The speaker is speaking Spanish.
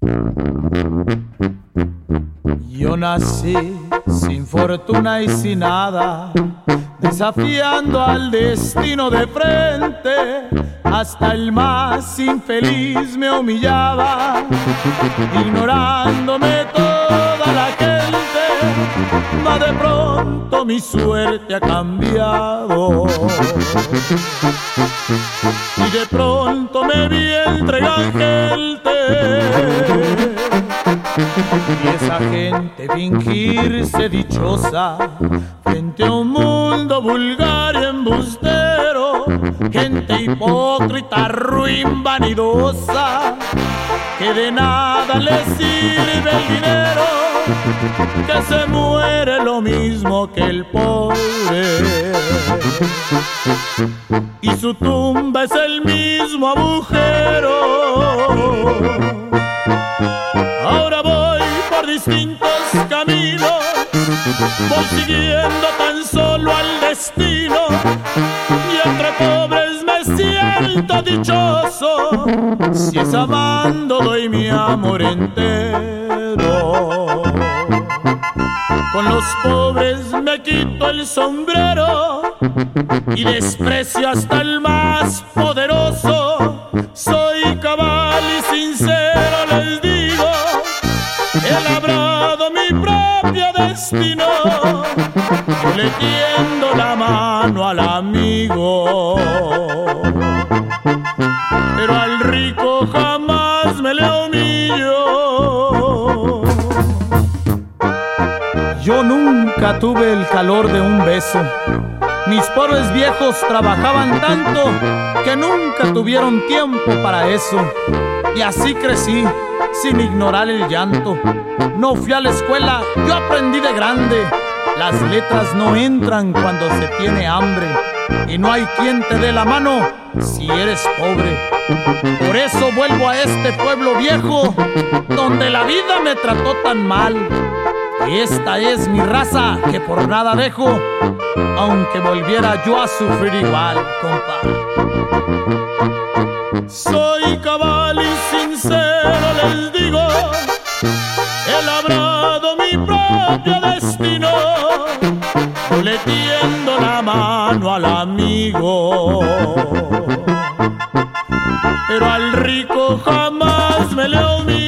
Yo nací sin fortuna y sin nada, desafiando al destino de frente. Hasta el más infeliz me humillaba, ignorándome toda la gente. Ma de pronto mi suerte ha cambiado y de pronto me vi entre la gente. Y esa gente fingirse dichosa frente a un mundo vulgar y embustero, gente hipócrita, ruin, vanidosa, que de nada le sirve el dinero, que se muere lo mismo que el pobre, y su tumba es el mismo agujero. Ahora voy por distintos caminos, voy siguiendo tan solo al destino, y entre pobres me siento dichoso, si es amando doy mi amor entero. Con los pobres me quito el sombrero y desprecio hasta el más poderoso. Soy cabal y sincero, les digo, he labrado mi propio destino. Yo le tiendo la mano al amigo, pero al rico jamás me le humillo. Yo nunca tuve el calor de un beso. Mis pobres viejos trabajaban tanto que nunca tuvieron tiempo para eso. Y así crecí, sin ignorar el llanto. No fui a la escuela, yo aprendí de grande. Las letras no entran cuando se tiene hambre, y no hay quien te dé la mano si eres pobre. Por eso vuelvo a este pueblo viejo, donde la vida me trató tan mal. Esta es mi raza que por nada dejo, aunque volviera yo a sufrir igual, compa. Soy cabal y sincero, les digo, he labrado mi propio destino. Yo le tiendo la mano al amigo, pero al rico jamás me le humillo.